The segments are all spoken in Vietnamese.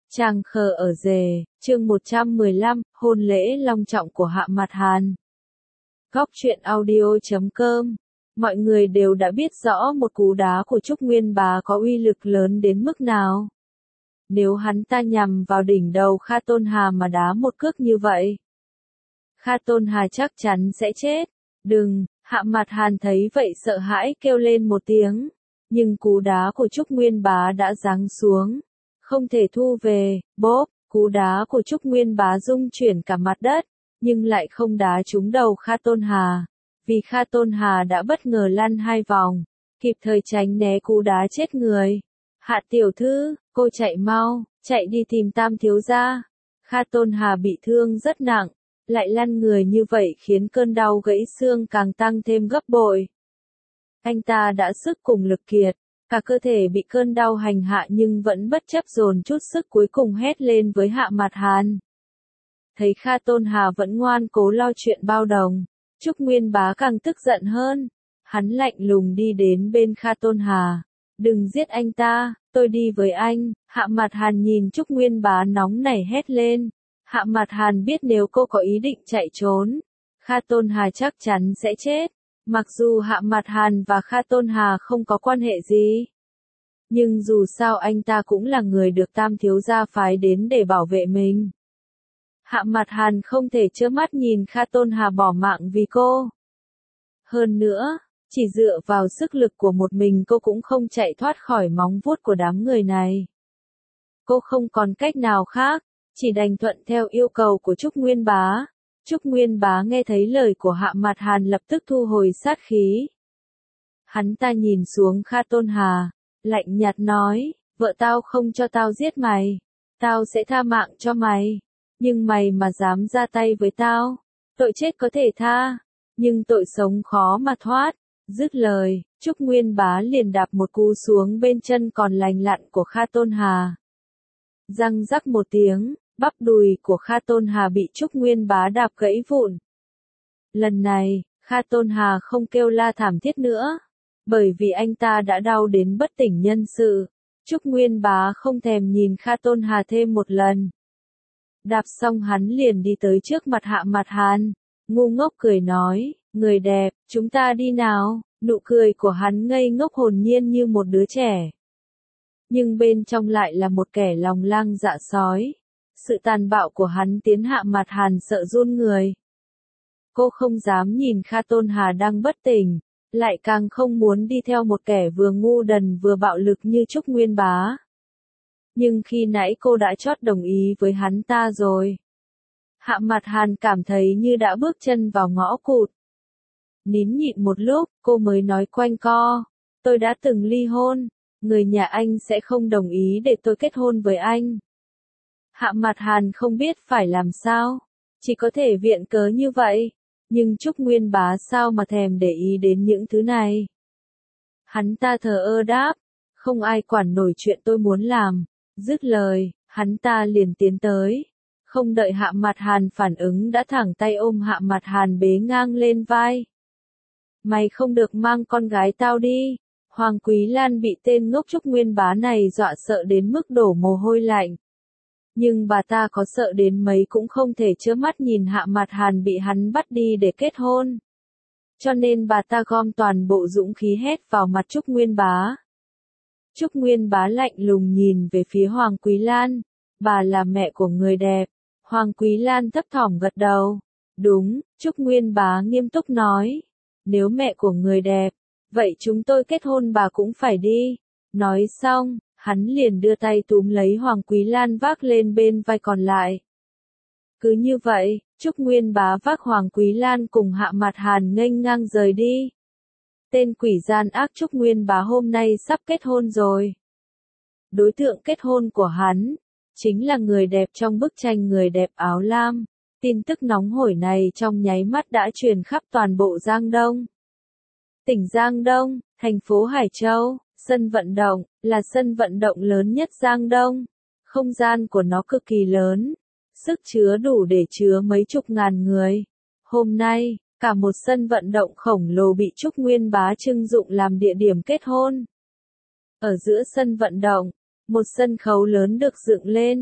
Chàng khờ ở rể, chương 115, hôn lễ long trọng của Hạ Mạt Hàn. Góc truyện audio.com. Mọi người đều đã biết rõ một cú đá của Trúc Nguyên Bá có uy lực lớn đến mức nào. Nếu hắn ta nhằm vào đỉnh đầu Kha Tôn Hà mà đá một cước như vậy, Kha Tôn Hà chắc chắn sẽ chết. Đừng, Hạ Mạt Hàn thấy vậy sợ hãi kêu lên một tiếng. Nhưng cú đá của Trúc Nguyên Bá đã giáng xuống. Không thể thu về, bốp, cú đá của Trúc Nguyên Bá rung chuyển cả mặt đất, nhưng lại không đá trúng đầu Kha Tôn Hà, vì Kha Tôn Hà đã bất ngờ lăn 2 vòng, kịp thời tránh né cú đá chết người. Hạ tiểu thư, cô chạy mau, chạy đi tìm Tam thiếu gia. Kha Tôn Hà bị thương rất nặng, lại lăn người như vậy khiến cơn đau gãy xương càng tăng thêm gấp bội. Anh ta đã sức cùng lực kiệt. Cả cơ thể bị cơn đau hành hạ nhưng vẫn bất chấp dồn chút sức cuối cùng hét lên với Hạ Mạt Hàn. Thấy Kha Tôn Hà vẫn ngoan cố lo chuyện bao đồng, Trúc Nguyên Bá càng tức giận hơn. Hắn lạnh lùng đi đến bên Kha Tôn Hà. Đừng giết anh ta, tôi đi với anh. Hạ Mạt Hàn nhìn Trúc Nguyên Bá nóng nảy hét lên. Hạ Mạt Hàn biết nếu cô có ý định chạy trốn, Kha Tôn Hà chắc chắn sẽ chết. Mặc dù Hạ Mạt Hàn và Kha Tôn Hà không có quan hệ gì, nhưng dù sao anh ta cũng là người được Tam thiếu gia phái đến để bảo vệ mình. Hạ Mạt Hàn không thể trơ mắt nhìn Kha Tôn Hà bỏ mạng vì cô. Hơn nữa, chỉ dựa vào sức lực của một mình cô cũng không chạy thoát khỏi móng vuốt của đám người này. Cô không còn cách nào khác, chỉ đành thuận theo yêu cầu của Trúc Nguyên Bá. Trúc Nguyên Bá nghe thấy lời của Hạ Mạt Hàn lập tức thu hồi sát khí. Hắn ta nhìn xuống Kha Tôn Hà, lạnh nhạt nói, vợ tao không cho tao giết mày, tao sẽ tha mạng cho mày, nhưng mày mà dám ra tay với tao, tội chết có thể tha, nhưng tội sống khó mà thoát. Dứt lời, Trúc Nguyên Bá liền đạp một cú xuống bên chân còn lành lặn của Kha Tôn Hà. Răng rắc một tiếng. Bắp đùi của Kha Tôn Hà bị Trúc Nguyên Bá đạp gãy vụn. Lần này, Kha Tôn Hà không kêu la thảm thiết nữa, bởi vì anh ta đã đau đến bất tỉnh nhân sự. Trúc Nguyên Bá không thèm nhìn Kha Tôn Hà thêm một lần. Đạp xong hắn liền đi tới trước mặt Hạ Mạt Hàn, ngu ngốc cười nói, người đẹp, chúng ta đi nào. Nụ cười của hắn ngây ngốc hồn nhiên như một đứa trẻ, nhưng bên trong lại là một kẻ lòng lang dạ sói. Sự tàn bạo của hắn khiến Hạ Mạt Hàn sợ run người. Cô không dám nhìn Kha Tôn Hà đang bất tỉnh, lại càng không muốn đi theo một kẻ vừa ngu đần vừa bạo lực như Trúc Nguyên Bá. Nhưng khi nãy cô đã chót đồng ý với hắn ta rồi. Hạ Mạt Hàn cảm thấy như đã bước chân vào ngõ cụt. Nín nhịn một lúc, cô mới nói quanh co, tôi đã từng ly hôn, người nhà anh sẽ không đồng ý để tôi kết hôn với anh. Hạ Mạt Hàn không biết phải làm sao, chỉ có thể viện cớ như vậy, nhưng Trúc Nguyên Bá sao mà thèm để ý đến những thứ này. Hắn ta thờ ơ đáp, không ai quản nổi chuyện tôi muốn làm. Dứt lời, hắn ta liền tiến tới, không đợi Hạ Mạt Hàn phản ứng đã thẳng tay ôm Hạ Mạt Hàn bế ngang lên vai. Mày không được mang con gái tao đi. Hoàng Quý Lan bị tên ngốc Trúc Nguyên Bá này dọa sợ đến mức đổ mồ hôi lạnh. Nhưng bà ta có sợ đến mấy cũng không thể trơ mắt nhìn Hạ Mạt Hàn bị hắn bắt đi để kết hôn. Cho nên bà ta gom toàn bộ dũng khí hét vào mặt Trúc Nguyên Bá. Trúc Nguyên Bá lạnh lùng nhìn về phía Hoàng Quý Lan. Bà là mẹ của người đẹp. Hoàng Quý Lan thấp thỏm gật đầu. Đúng, Trúc Nguyên Bá nghiêm túc nói. Nếu mẹ của người đẹp, vậy chúng tôi kết hôn bà cũng phải đi. Nói xong, hắn liền đưa tay túm lấy Hoàng Quý Lan vác lên bên vai còn lại. Cứ như vậy, Trúc Nguyên Bá vác Hoàng Quý Lan cùng Hạ Mạt Hàn nghênh ngang rời đi. Tên quỷ gian ác Trúc Nguyên Bá hôm nay sắp kết hôn rồi. Đối tượng kết hôn của hắn, chính là người đẹp trong bức tranh người đẹp áo lam. Tin tức nóng hổi này trong nháy mắt đã truyền khắp toàn bộ Giang Đông. Tỉnh Giang Đông, thành phố Hải Châu. Sân vận động, là sân vận động lớn nhất Giang Đông. Không gian của nó cực kỳ lớn, sức chứa đủ để chứa mấy chục ngàn người. Hôm nay, cả một sân vận động khổng lồ bị Trúc Nguyên Bá trưng dụng làm địa điểm kết hôn. Ở giữa sân vận động, một sân khấu lớn được dựng lên,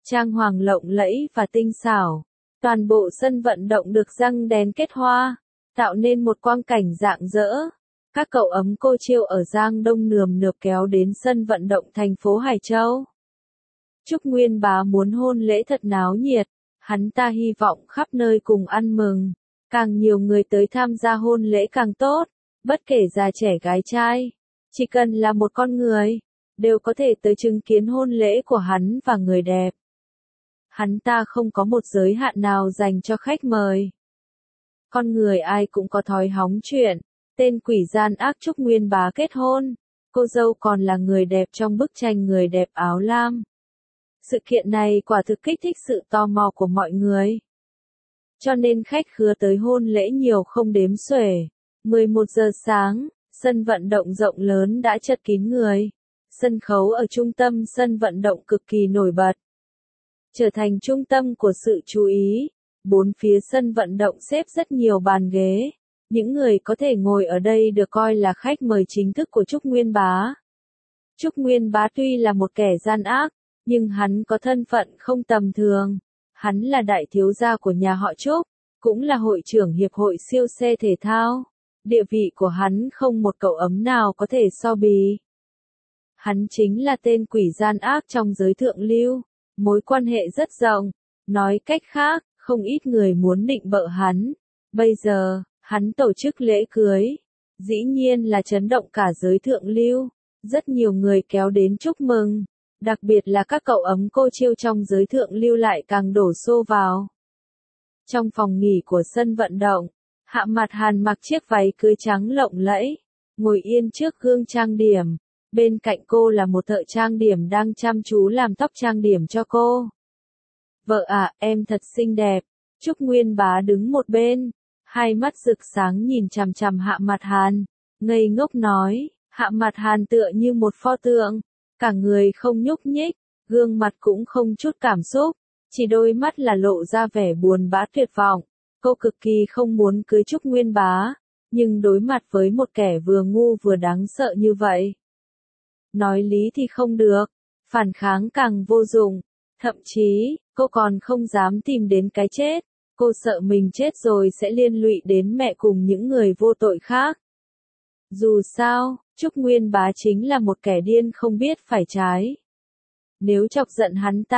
trang hoàng lộng lẫy và tinh xảo. Toàn bộ sân vận động được răng đèn kết hoa, tạo nên một quang cảnh rạng rỡ. Các cậu ấm cô chiêu ở Giang Đông nườm nượp kéo đến sân vận động thành phố Hải Châu. Trúc Nguyên Bá muốn hôn lễ thật náo nhiệt, hắn ta hy vọng khắp nơi cùng ăn mừng. Càng nhiều người tới tham gia hôn lễ càng tốt, bất kể già trẻ gái trai. Chỉ cần là một con người, đều có thể tới chứng kiến hôn lễ của hắn và người đẹp. Hắn ta không có một giới hạn nào dành cho khách mời. Con người ai cũng có thói hóng chuyện, tên quỷ gian ác Trúc Nguyên Bá kết hôn, cô dâu còn là người đẹp trong bức tranh người đẹp áo lam. Sự kiện này quả thực kích thích sự tò mò của mọi người. Cho nên khách khứa tới hôn lễ nhiều không đếm xuể. 11 giờ sáng, sân vận động rộng lớn đã chật kín người. Sân khấu ở trung tâm sân vận động cực kỳ nổi bật, trở thành trung tâm của sự chú ý. Bốn phía sân vận động xếp rất nhiều bàn ghế. Những người có thể ngồi ở đây được coi là khách mời chính thức của Trúc Nguyên Bá. Trúc Nguyên Bá tuy là một kẻ gian ác, nhưng hắn có thân phận không tầm thường. Hắn là đại thiếu gia của nhà họ Trúc, cũng là hội trưởng hiệp hội siêu xe thể thao. Địa vị của hắn không một cậu ấm nào có thể so bì. Hắn chính là tên quỷ gian ác trong giới thượng lưu, mối quan hệ rất rộng. Nói cách khác, không ít người muốn định bợ hắn. Bây giờ, hắn tổ chức lễ cưới. Dĩ nhiên là chấn động cả giới thượng lưu. Rất nhiều người kéo đến chúc mừng. Đặc biệt là các cậu ấm cô chiêu trong giới thượng lưu lại càng đổ xô vào. Trong phòng nghỉ của sân vận động, Hạ Mặt Hàn mặc chiếc váy cưới trắng lộng lẫy, ngồi yên trước gương trang điểm. Bên cạnh cô là một thợ trang điểm đang chăm chú làm tóc trang điểm cho cô. Vợ à, em thật xinh đẹp. Trúc Nguyên Bá đứng một bên, hai mắt rực sáng nhìn chằm chằm Hạ Mặt Hàn, ngây ngốc nói. Hạ Mặt Hàn tựa như một pho tượng, cả người không nhúc nhích, gương mặt cũng không chút cảm xúc, chỉ đôi mắt là lộ ra vẻ buồn bã tuyệt vọng. Cô cực kỳ không muốn cưới Trúc Nguyên Bá, nhưng đối mặt với một kẻ vừa ngu vừa đáng sợ như vậy. Nói lý thì không được, phản kháng càng vô dụng, thậm chí, cô còn không dám tìm đến cái chết, cô sợ mình chết rồi sẽ liên lụy đến mẹ cùng những người vô tội khác. Dù sao, Trúc Nguyên Bá chính là một kẻ điên không biết phải trái. Nếu chọc giận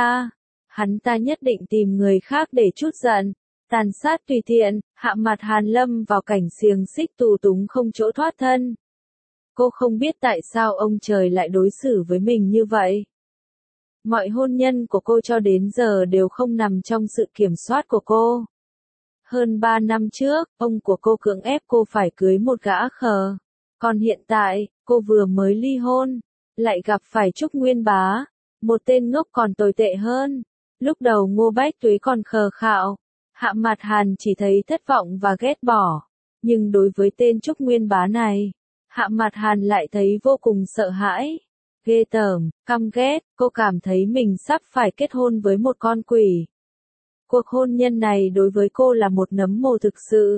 hắn ta nhất định tìm người khác để trút giận, tàn sát tùy tiện. Hạ Mặt Hàn lâm vào cảnh xiềng xích tù túng không chỗ thoát thân. Cô không biết tại sao ông trời lại đối xử với mình như vậy. Mọi hôn nhân của cô cho đến giờ đều không nằm trong sự kiểm soát của cô. Hơn 3 năm trước, ông của cô cưỡng ép cô phải cưới một gã khờ. Còn hiện tại, cô vừa mới ly hôn, lại gặp phải Trúc Nguyên Bá, một tên ngốc còn tồi tệ hơn. Lúc đầu Ngô Bách Tuế còn khờ khạo, Hạ Mặt Hàn chỉ thấy thất vọng và ghét bỏ. Nhưng đối với tên Trúc Nguyên Bá này, Hạ Mặt Hàn lại thấy vô cùng sợ hãi, ghê tởm, căm ghét. Cô cảm thấy mình sắp phải kết hôn với một con quỷ. Cuộc hôn nhân này đối với cô là một nấm mồ thực sự.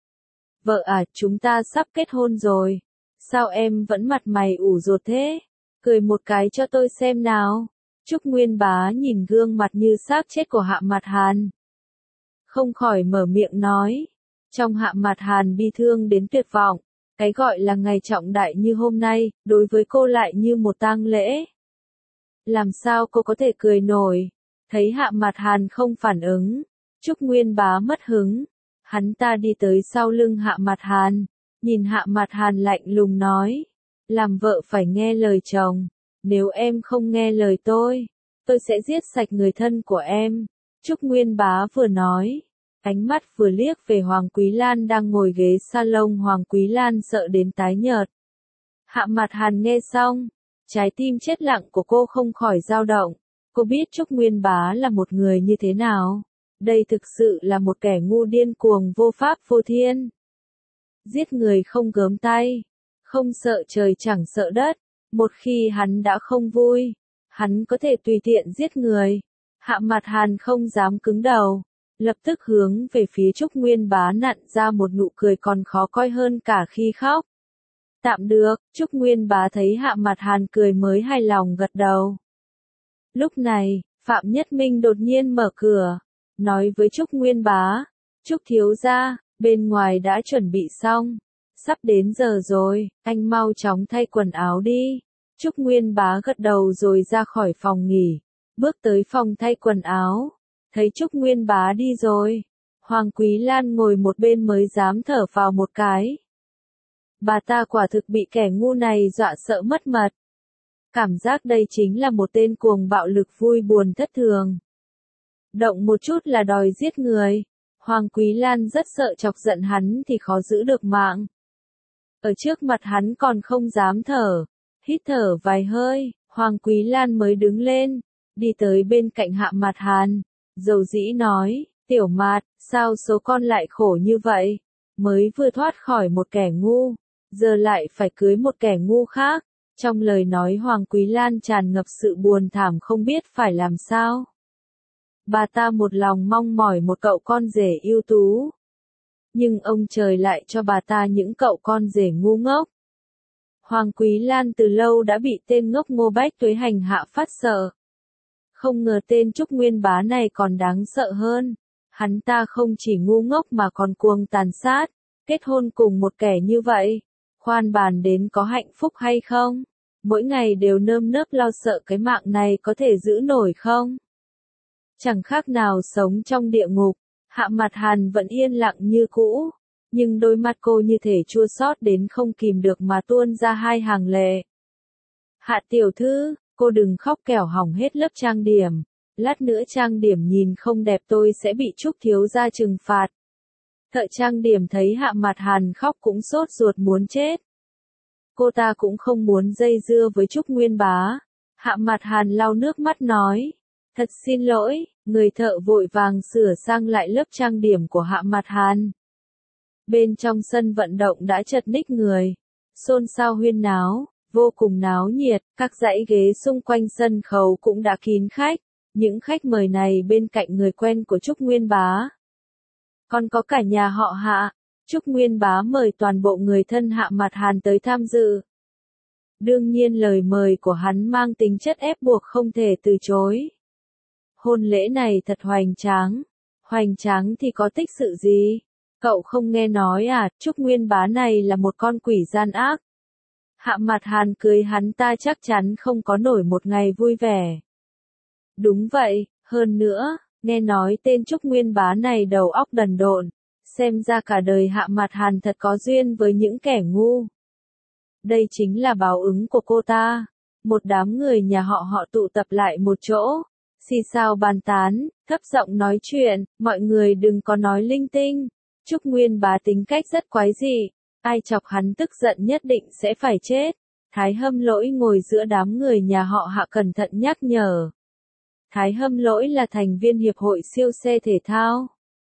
Vợ à, chúng ta sắp kết hôn rồi. Sao em vẫn mặt mày ủ rột thế? Cười một cái cho tôi xem nào. Trúc Nguyên Bá nhìn gương mặt như xác chết của Hạ Mặt Hàn, không khỏi mở miệng nói. Trong Hạ Mặt Hàn bi thương đến tuyệt vọng, cái gọi là ngày trọng đại như hôm nay, đối với cô lại như một tang lễ. Làm sao cô có thể cười nổi? Thấy Hạ Mặt Hàn không phản ứng, Trúc Nguyên Bá mất hứng. Hắn ta đi tới sau lưng Hạ Mặt Hàn, nhìn Hạ Mặt Hàn lạnh lùng nói. Làm vợ phải nghe lời chồng. Nếu em không nghe lời tôi sẽ giết sạch người thân của em. Trúc Nguyên Bá vừa nói, ánh mắt vừa liếc về Hoàng Quý Lan đang ngồi ghế salon. Hoàng Quý Lan sợ đến tái nhợt. Hạ Mặt Hàn nghe xong, trái tim chết lặng của cô không khỏi dao động. Cô biết Trúc Nguyên Bá là một người như thế nào. Đây thực sự là một kẻ ngu điên cuồng vô pháp vô thiên. Giết người không gớm tay, không sợ trời chẳng sợ đất. Một khi hắn đã không vui, hắn có thể tùy tiện giết người. Hạ Mặt Hàn không dám cứng đầu, lập tức hướng về phía Trúc Nguyên Bá nặn ra một nụ cười còn khó coi hơn cả khi khóc. Tạm được, Trúc Nguyên Bá thấy Hạ Mặt Hàn cười mới hài lòng gật đầu. Lúc này, Phạm Nhất Minh đột nhiên mở cửa, nói với Trúc Nguyên Bá, Trúc thiếu gia, bên ngoài đã chuẩn bị xong, sắp đến giờ rồi, anh mau chóng thay quần áo đi. Trúc Nguyên Bá gật đầu rồi ra khỏi phòng nghỉ, bước tới phòng thay quần áo, thấy Trúc Nguyên Bá đi rồi. Hoàng Quý Lan ngồi một bên mới dám thở vào một cái. Bà ta quả thực bị kẻ ngu này dọa sợ mất mật. Cảm giác đây chính là một tên cuồng bạo lực vui buồn thất thường. Động một chút là đòi giết người. Hoàng Quý Lan rất sợ chọc giận hắn thì khó giữ được mạng. Ở trước mặt hắn còn không dám thở. Hít thở vài hơi, Hoàng Quý Lan mới đứng lên, đi tới bên cạnh Hạ Mạt Hàn. Dầu dĩ nói, Tiểu Mạt, sao số con lại khổ như vậy? Mới vừa thoát khỏi một kẻ ngu, giờ lại phải cưới một kẻ ngu khác. Trong lời nói Hoàng Quý Lan tràn ngập sự buồn thảm không biết phải làm sao. Bà ta một lòng mong mỏi một cậu con rể ưu tú. Nhưng ông trời lại cho bà ta những cậu con rể ngu ngốc. Hoàng Quý Lan từ lâu đã bị tên ngốc Ngô Bách Tuế hành hạ phát sợ. Không ngờ tên Trúc Nguyên Bá này còn đáng sợ hơn. Hắn ta không chỉ ngu ngốc mà còn cuồng tàn sát, kết hôn cùng một kẻ như vậy. Khoan bàn đến có hạnh phúc hay không, mỗi ngày đều nơm nớp lo sợ cái mạng này có thể giữ nổi không. Chẳng khác nào sống trong địa ngục. Hạ Mạt Hàn vẫn yên lặng như cũ, nhưng đôi mắt cô như thể chua xót đến không kìm được mà tuôn ra hai hàng lệ. Hạ tiểu thư, cô đừng khóc kẻo hỏng hết lớp trang điểm. Lát nữa trang điểm nhìn không đẹp tôi sẽ bị Trúc thiếu gia trừng phạt. Thợ trang điểm thấy Hạ Mạt Hàn khóc cũng sốt ruột muốn chết. Cô ta cũng không muốn dây dưa với Trúc Nguyên Bá. Hạ Mạt Hàn lau nước mắt nói, thật xin lỗi, người thợ vội vàng sửa sang lại lớp trang điểm của Hạ Mạt Hàn. Bên trong sân vận động đã chật ních người, xôn xao huyên náo, vô cùng náo nhiệt, các dãy ghế xung quanh sân khấu cũng đã kín khách. Những khách mời này bên cạnh người quen của Trúc Nguyên Bá. Còn có cả nhà họ Hạ, Trúc Nguyên Bá mời toàn bộ người thân Hạ Mạt Hàn tới tham dự. Đương nhiên lời mời của hắn mang tính chất ép buộc không thể từ chối. Hôn lễ này thật hoành tráng thì có tích sự gì? Cậu không nghe nói à, Trúc Nguyên Bá này là một con quỷ gian ác. Hạ Mạt Hàn cười hắn ta chắc chắn không có nổi một ngày vui vẻ. Đúng vậy, hơn nữa, nghe nói tên Trúc Nguyên Bá này đầu óc đần độn, xem ra cả đời Hạ Mạt Hàn thật có duyên với những kẻ ngu. Đây chính là báo ứng của cô ta. Một đám người nhà họ tụ tập lại một chỗ, xì xào bàn tán, thấp giọng nói chuyện, mọi người đừng có nói linh tinh. Trúc Nguyên Bá tính cách rất quái dị, ai chọc hắn tức giận nhất định sẽ phải chết. Thái Hâm Lỗi ngồi giữa đám người nhà họ Hạ cẩn thận nhắc nhở. Thái Hâm Lỗi là thành viên hiệp hội siêu xe thể thao.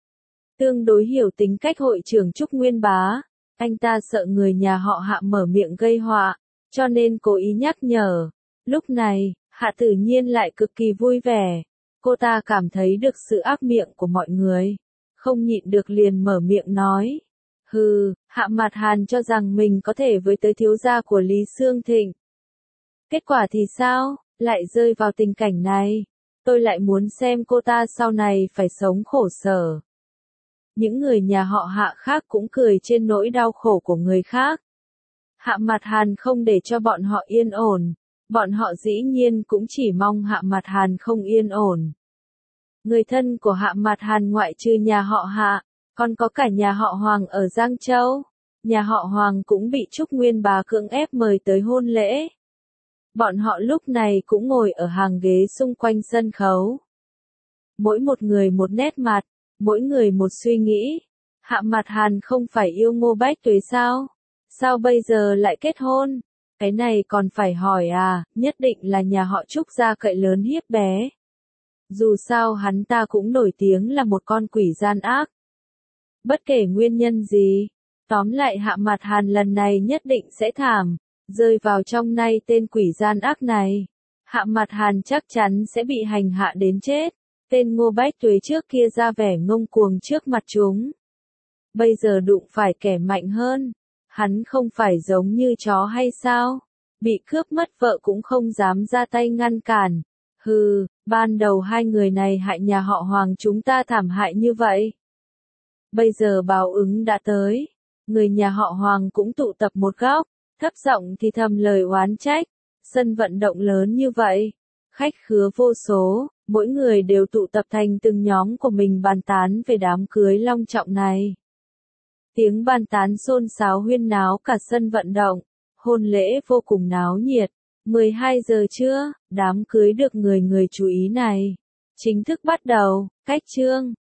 Tương đối hiểu tính cách hội trưởng Trúc Nguyên Bá, anh ta sợ người nhà họ Hạ mở miệng gây họa, cho nên cố ý nhắc nhở. Lúc này, Hạ Tử Nhiên lại cực kỳ vui vẻ, cô ta cảm thấy được sự ác miệng của mọi người, không nhịn được liền mở miệng nói. Hừ, Hạ Mạt Hàn cho rằng mình có thể với tới thiếu gia của Lý Xương Thịnh. Kết quả thì sao, lại rơi vào tình cảnh này. Tôi lại muốn xem cô ta sau này phải sống khổ sở. Những người nhà họ Hạ khác cũng cười trên nỗi đau khổ của người khác. Hạ Mạt Hàn không để cho bọn họ yên ổn. Bọn họ dĩ nhiên cũng chỉ mong Hạ Mạt Hàn không yên ổn. Người thân của Hạ Mạt Hàn ngoại trừ nhà họ Hạ, còn có cả nhà họ Hoàng ở Giang Châu. Nhà họ Hoàng cũng bị Trúc Nguyên Bá cưỡng ép mời tới hôn lễ. Bọn họ lúc này cũng ngồi ở hàng ghế xung quanh sân khấu. Mỗi một người một nét mặt, mỗi người một suy nghĩ. Hạ Mạt Hàn không phải yêu Ngô Bách Tuế sao? Sao bây giờ lại kết hôn? Cái này còn phải hỏi à, nhất định là nhà họ Trúc gia cậy lớn hiếp bé. Dù sao hắn ta cũng nổi tiếng là một con quỷ gian ác. Bất kể nguyên nhân gì, tóm lại Hạ Mạt Hàn lần này nhất định sẽ thảm, rơi vào trong tay tên quỷ gian ác này. Hạ Mạt Hàn chắc chắn sẽ bị hành hạ đến chết. Tên Ngô Bách Tuế trước kia ra vẻ ngông cuồng trước mặt chúng. Bây giờ đụng phải kẻ mạnh hơn. Hắn không phải giống như chó hay sao? Bị cướp mất vợ cũng không dám ra tay ngăn cản. Hừ, ban đầu hai người này hại nhà họ Hoàng chúng ta thảm hại như vậy. Bây giờ báo ứng đã tới. Người nhà họ Hoàng cũng tụ tập một góc, thấp giọng thì thầm lời oán trách. Sân vận động lớn như vậy, khách khứa vô số, mỗi người đều tụ tập thành từng nhóm của mình bàn tán về đám cưới long trọng này. Tiếng bàn tán xôn xáo huyên náo cả sân vận động, hôn lễ vô cùng náo nhiệt. 12 giờ trưa, đám cưới được người người chú ý này chính thức bắt đầu. Cách chương